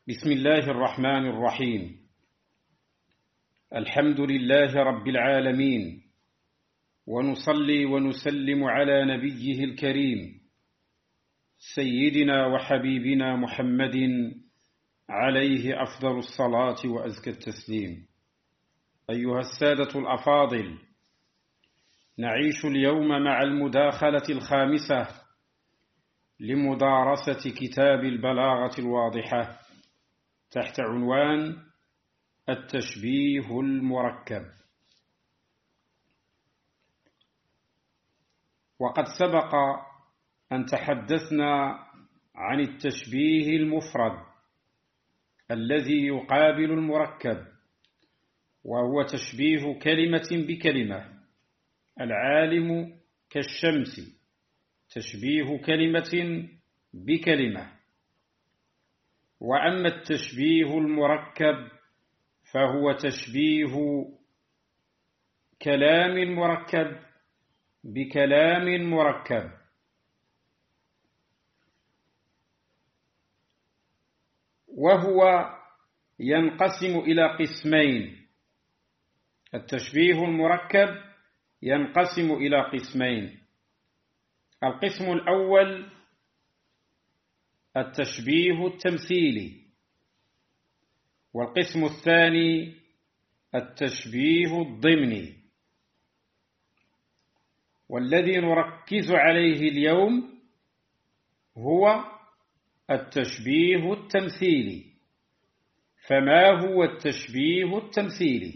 بسم الله الرحمن الرحيم. الحمد لله رب العالمين، ونصلي ونسلم على نبيه الكريم سيدنا وحبيبنا محمد عليه أفضل الصلاة وأزكى التسليم. أيها السادة الأفاضل، نعيش اليوم مع المداخلة الخامسة لمدارسة كتاب البلاغة الواضحة تحت عنوان التشبيه المركب. وقد سبق أن تحدثنا عن التشبيه المفرد الذي يقابل المركب، وهو تشبيه كلمة بكلمة. العالم كالشمس، تشبيه كلمة بكلمة. وأما التشبيه المركب فهو تشبيه كلام مركب بكلام مركب. وهو ينقسم إلى قسمين. التشبيه المركب ينقسم إلى قسمين. القسم الأول التشبيه التمثيلي، والقسم الثاني التشبيه الضمني. والذي نركز عليه اليوم هو التشبيه التمثيلي. فما هو التشبيه التمثيلي؟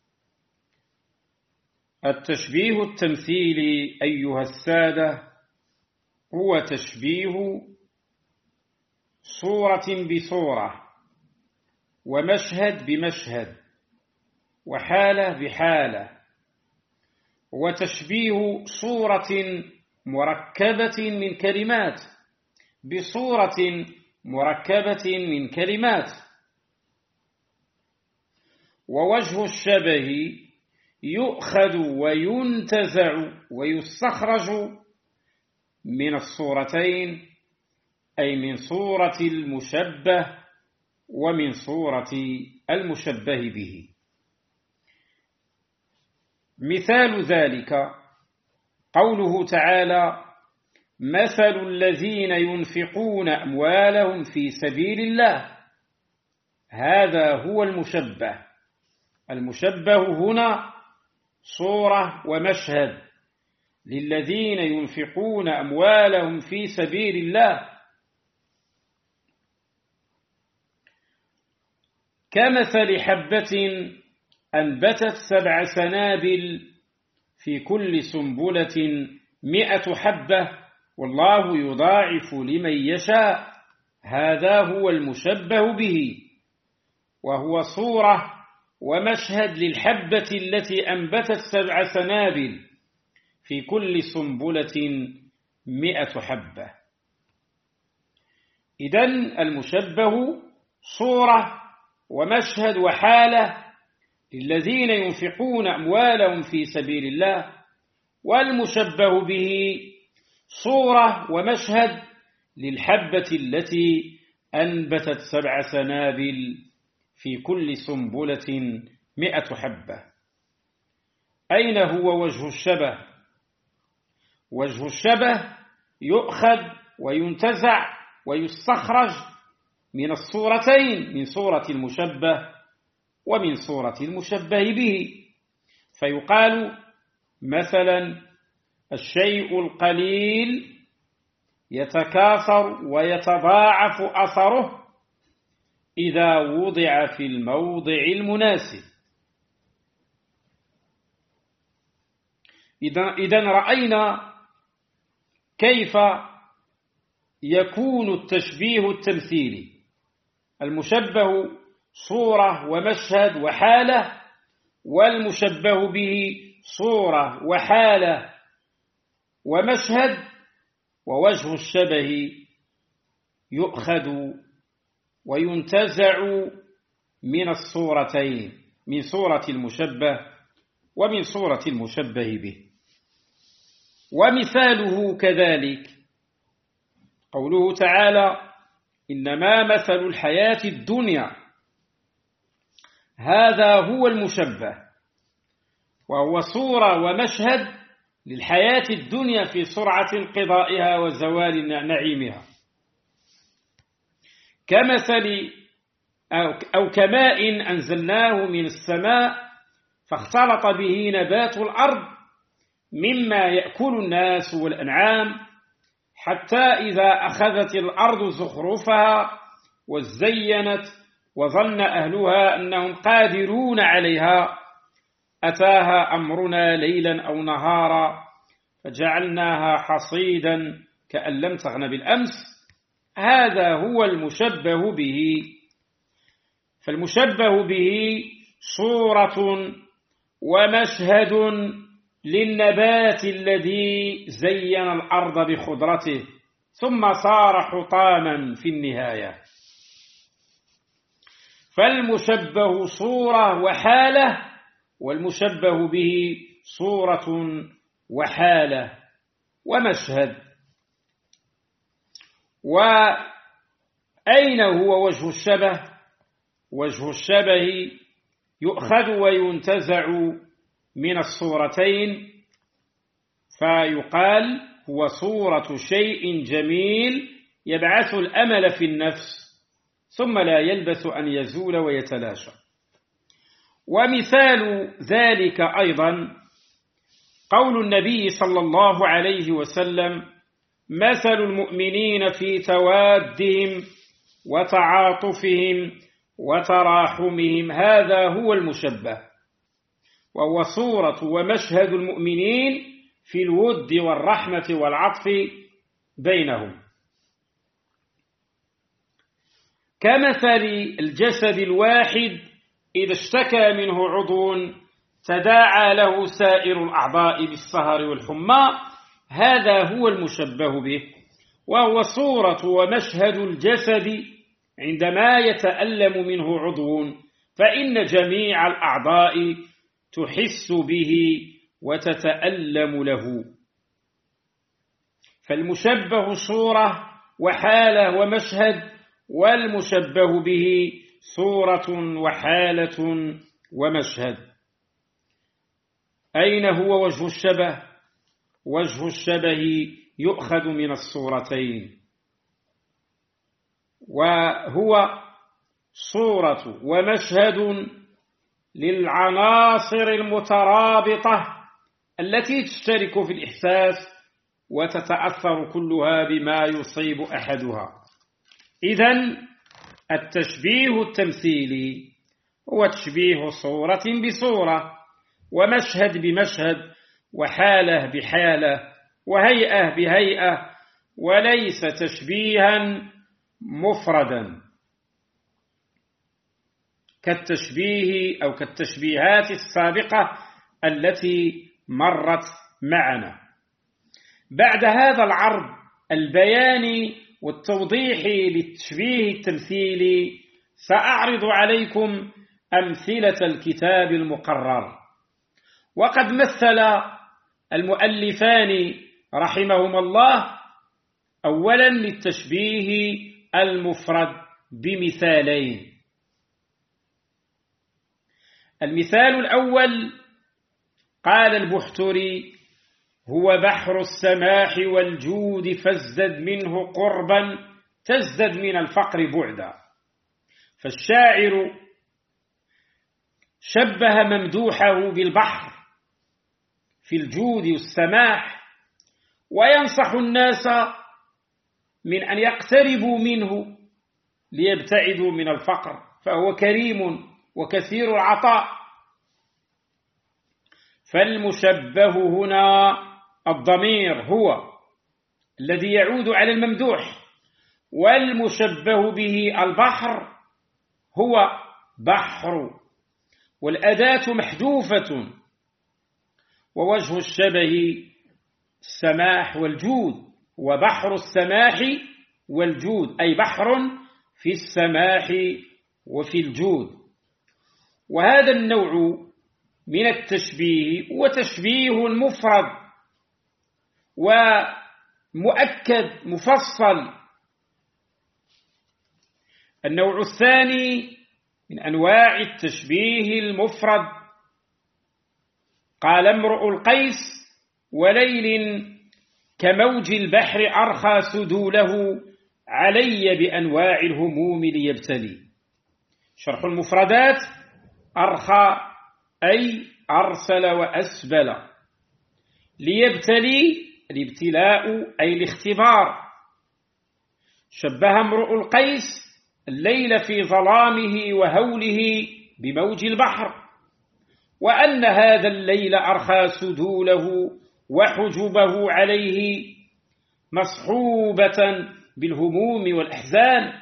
التشبيه التمثيلي أيها السادة هو تشبيه صورة بصورة، ومشهد بمشهد، وحالة بحالة، وتشبيه صورة مركبة من كلمات بصورة مركبة من كلمات. ووجه الشبه يؤخذ وينتزع ويستخرج من الصورتين، أي من صورة المشبه ومن صورة المشبه به. مثال ذلك قوله تعالى: مثل الذين ينفقون أموالهم في سبيل الله. هذا هو المشبه. المشبه هنا صورة ومشهد للذين ينفقون أموالهم في سبيل الله، كمثل حبة أنبتت 7 سنابل في كل سنبلة 100 حبة والله يضاعف لمن يشاء. هذا هو المشبه به، وهو صورة ومشهد للحبة التي أنبتت 7 سنابل في كل سنبلة 100 حبة. إذن المشبه صورة ومشهد وحالة للذين ينفقون أموالهم في سبيل الله، والمشبه به صورة ومشهد للحبة التي أنبتت 7 سنابل في كل سنبلة 100 حبة. أين هو وجه الشبه؟ وجه الشبه يؤخذ وينتزع ويستخرج من الصورتين، من صورة المشبه ومن صورة المشبه به. فيقال مثلا: الشيء القليل يتكاثر ويتضاعف أثره إذا وضع في الموضع المناسب. إذن رأينا كيف يكون التشبيه التمثيلي. المشبه صورة ومشهد وحالة، والمشبه به صورة وحالة ومشهد. ووجه الشبه يؤخذ وينتزع من الصورتين، من صورة المشبه ومن صورة المشبه به. ومثاله كذلك قوله تعالى: إنما مثل الحياة الدنيا، هذا هو المشبه، وهو صورة ومشهد للحياة الدنيا في سرعة انقضائها وزوال نعيمها، كمثل أو كماء أنزلناه من السماء فاختلط به نبات الأرض مما يأكل الناس والأنعام، حتى إذا أخذت الأرض زخرفها وزينت وظن أهلها أنهم قادرون عليها أتاها أمرنا ليلا أو نهارا فجعلناها حصيدا كأن لم تغن بالأمس. هذا هو المشبه به. فالمشبه به صورة ومشهد للنبات الذي زين الأرض بخضرته ثم صار حطاما في النهاية. فالمشبه صورة وحالة، والمشبه به صورة وحالة ومشهد. وأين هو وجه الشبه؟ وجه الشبه يؤخذ وينتزع من الصورتين، فيقال هو صورة شيء جميل يبعث الأمل في النفس ثم لا يلبث أن يزول ويتلاشى. ومثال ذلك أيضا قول النبي صلى الله عليه وسلم: مثل المؤمنين في توادهم وتعاطفهم وتراحمهم، هذا هو المشبه، وهو صورة ومشهد المؤمنين في الود والرحمة والعطف بينهم، كمثل الجسد الواحد إذا اشتكى منه عضو تداعى له سائر الأعضاء بالسهر والحمى، هذا هو المشبه به، وهو صورة ومشهد الجسد عندما يتألم منه عضو، فإن جميع الأعضاء تحس به وتتألم له. فالمشبه صورة وحالة ومشهد، والمشبه به صورة وحالة ومشهد. أين هو وجه الشبه؟ وجه الشبه يؤخذ من الصورتين، وهو صورة ومشهد للعناصر المترابطة التي تشترك في الإحساس وتتأثر كلها بما يصيب أحدها. إذن التشبيه التمثيلي هو تشبيه صورة بصورة، ومشهد بمشهد، وحالة بحالة، وهيئة بهيئة، وليس تشبيها مفردا كالتشبيه أو كالتشبيهات السابقة التي مرت معنا. بعد هذا العرض البياني والتوضيحي للتشبيه التمثيلي سأعرض عليكم أمثلة الكتاب المقرر. وقد مثل المؤلفان رحمهما الله أولا للتشبيه المفرد بمثالين. المثال الأول قال البحتري: هو بحر السماح والجود فازدد منه قربا تزدد من الفقر بعدا. فالشاعر شبه ممدوحه بالبحر في الجود والسماح، وينصح الناس من أن يقتربوا منه ليبتعدوا من الفقر، فهو كريم وكثير العطاء. فالمشبه هنا الضمير هو الذي يعود على الممدوح، والمشبه به البحر هو بحر، والأداة محذوفة، ووجه الشبه السماح والجود، وبحر السماح والجود أي بحر في السماح وفي الجود. وهذا النوع من التشبيه هو تشبيه مفرد ومؤكد مفصل النوع الثاني من أنواع التشبيه المفرد، قال امرؤ القيس: وليل كموج البحر أرخى سدوله علي بأنواع الهموم ليبتلي. شرح المفردات: أرخى أي أرسل وأسبل، ليبتلي الابتلاء أي الاختبار. شبه امرؤ القيس الليل في ظلامه وهوله بموج البحر، وأن هذا الليل أرخى سدوله وحجبه عليه مصحوبة بالهموم والأحزان،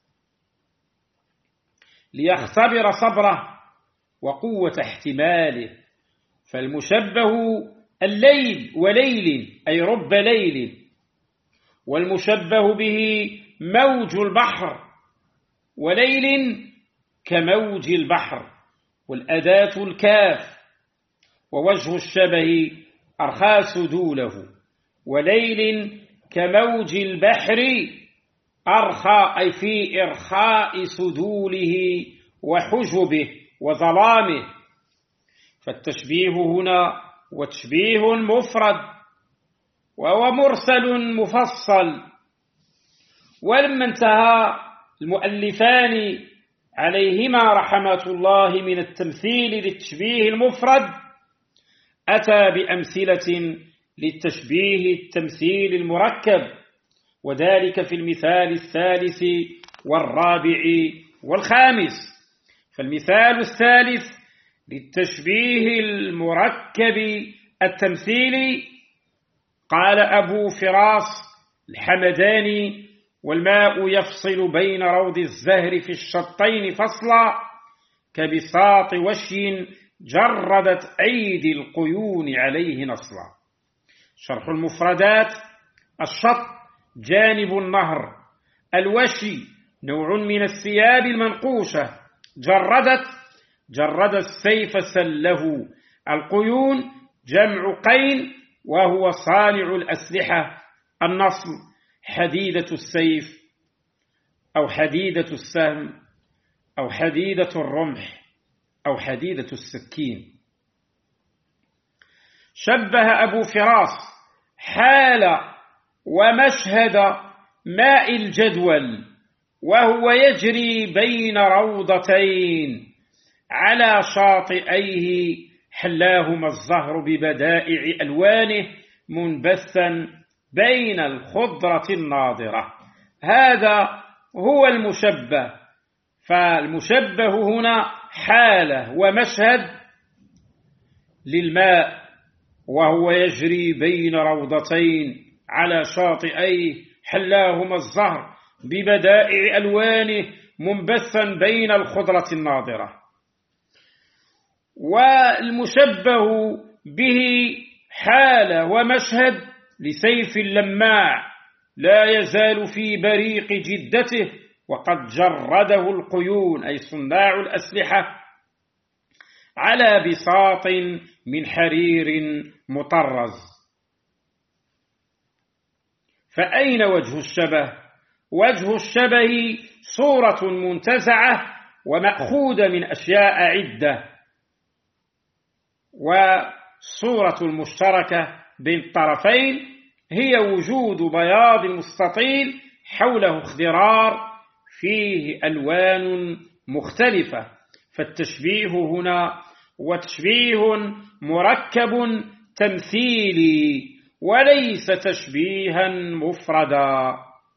ليختبر صبره وقوة احتماله. فالمشبه الليل وليل أي رب ليل، والمشبه به موج البحر، وليل كموج البحر، والأداة الكاف. ووجه الشبه أرخى سدوله، وليل كموج البحر أرخى أي في إرخاء سدوله وحجبه وظلامه. فالتشبيه هنا وتشبيه مفرد وهو مرسل مفصل. ولما انتهى المؤلفان عليهما رحمة الله من التمثيل للتشبيه المفرد، أتى بأمثلة للتشبيه التمثيل المركب، وذلك في المثال الثالث والرابع والخامس. فالمثال الثالث للتشبيه المركب التمثيلي: قال أبو فراس الحمداني: والماء يفصل بين روض الزهر في الشطين فصلا، كبساط وشي جردت أيدي القيون عليه نصلا. شرح المفردات: الشط جانب النهر، الوشي نوع من الثياب المنقوشة، جرد السيف سله، القيون جمع قين وهو صانع الأسلحة، النصل حديدة السيف أو حديدة السهم أو حديدة الرمح أو حديدة السكين. شبه أبو فراس حال ومشهد ماء الجدول وهو يجري بين روضتين على شاطئيه حلاهما الزهر ببدائع ألوانه منبثا بين الخضرة الناضرة. هذا هو المشبه. فالمشبه هنا حالة ومشهد للماء وهو يجري بين روضتين على شاطئيه حلاهما الزهر ببدائع ألوانه منبثا بين الخضرة الناضرة. والمشبه به حالة ومشهد لسيف لماع لا يزال في بريق جدته وقد جرده القيون أي صناع الأسلحة على بساط من حرير مطرز. فأين وجه الشبه؟ وجه الشبه صورة منتزعة ومأخوذة من أشياء عدة، والصورة المشتركة بين الطرفين هي وجود بياض مستطيل حوله اخضرار فيه ألوان مختلفة. فالتشبيه هنا وتشبيه مركب تمثيلي وليس تشبيها مفردا.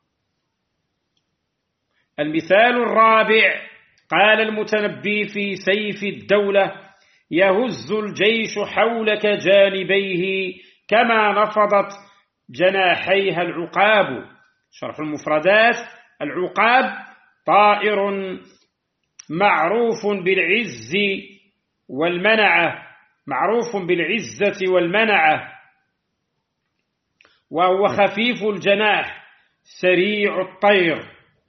المثال الرابع: قال المتنبي في سيف الدولة: يهز الجيش حولك جانبيه كما نفضت جناحيها العقاب. شرح المفردات: العقاب طائر معروف بالعزة والمنعة، وهو خفيف الجناح سريع الطير.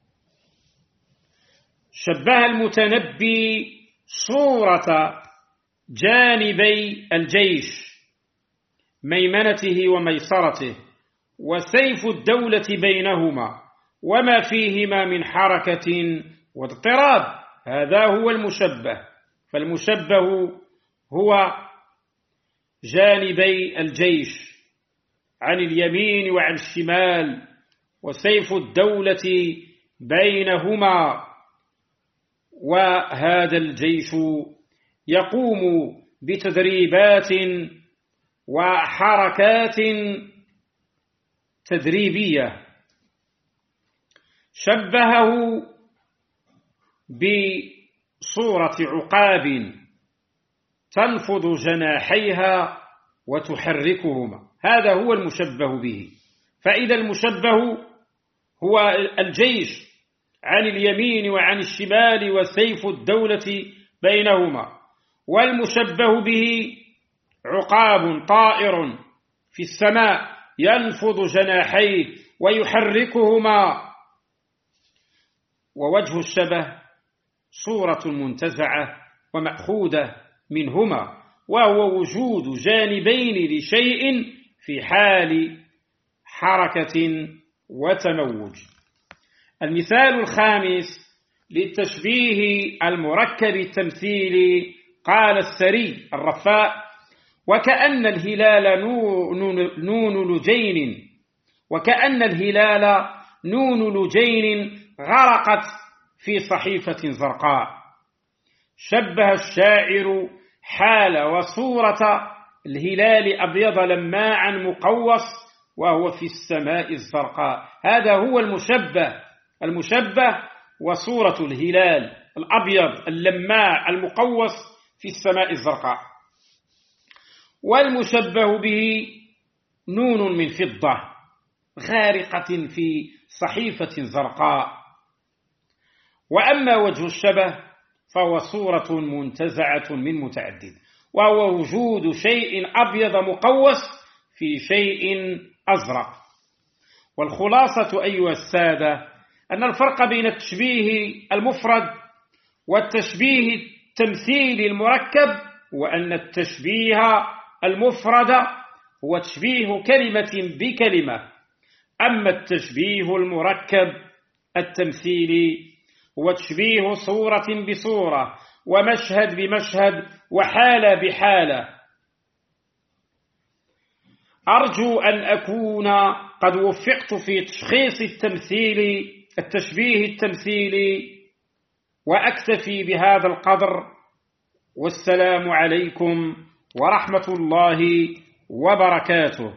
شبه المتنبي صورة جانبي الجيش ميمنته وميسرته وسيف الدولة بينهما وما فيهما من حركة واضطراب، هذا هو المشبه. فالمشبه هو جانبي الجيش عن اليمين وعن الشمال، وسيف الدولة بينهما، وهذا الجيش يقوم بتدريبات وحركات تدريبية. شبهه بصورة عقاب تنفض جناحيها وتحركهما، هذا هو المشبه به. فإذا المشبه هو الجيش عن اليمين وعن الشمال وسيف الدولة بينهما، والمشبه به عقاب طائر في السماء ينفض جناحيه ويحركهما. ووجه الشبه صورة منتزعة ومأخوذة منهما، وهو وجود جانبين لشيء في حال حركة وتموج. المثال الخامس للتشبيه المركب التمثيلي، قال السري الرفاء: وكأن الهلال نون لجين غرقت في صحيفة زرقاء. شبه الشاعر حال وصورة الهلال أبيض لماعا مقوس وهو في السماء الزرقاء، هذا هو المشبه وصورة الهلال الأبيض اللماع المقوس في السماء الزرقاء. والمشبه به نون من فضة غارقة في صحيفة زرقاء. وأما وجه الشبه فهو صورة منتزعة من متعدد، وهو وجود شيء أبيض مقوس في شيء أزرق. والخلاصة أيها السادة أن الفرق بين التشبيه المفرد والتشبيه التمثيلي المركب، وأن التشبيه المفرد هو تشبيه كلمة بكلمة، أما التشبيه المركب التمثيلي هو تشبيه صورة بصورة ومشهد بمشهد وحالة بحالة. أرجو أن أكون قد وفقت في تشخيص التشبيه التمثيلي، وأكتفي بهذا القدر، والسلام عليكم ورحمة الله وبركاته.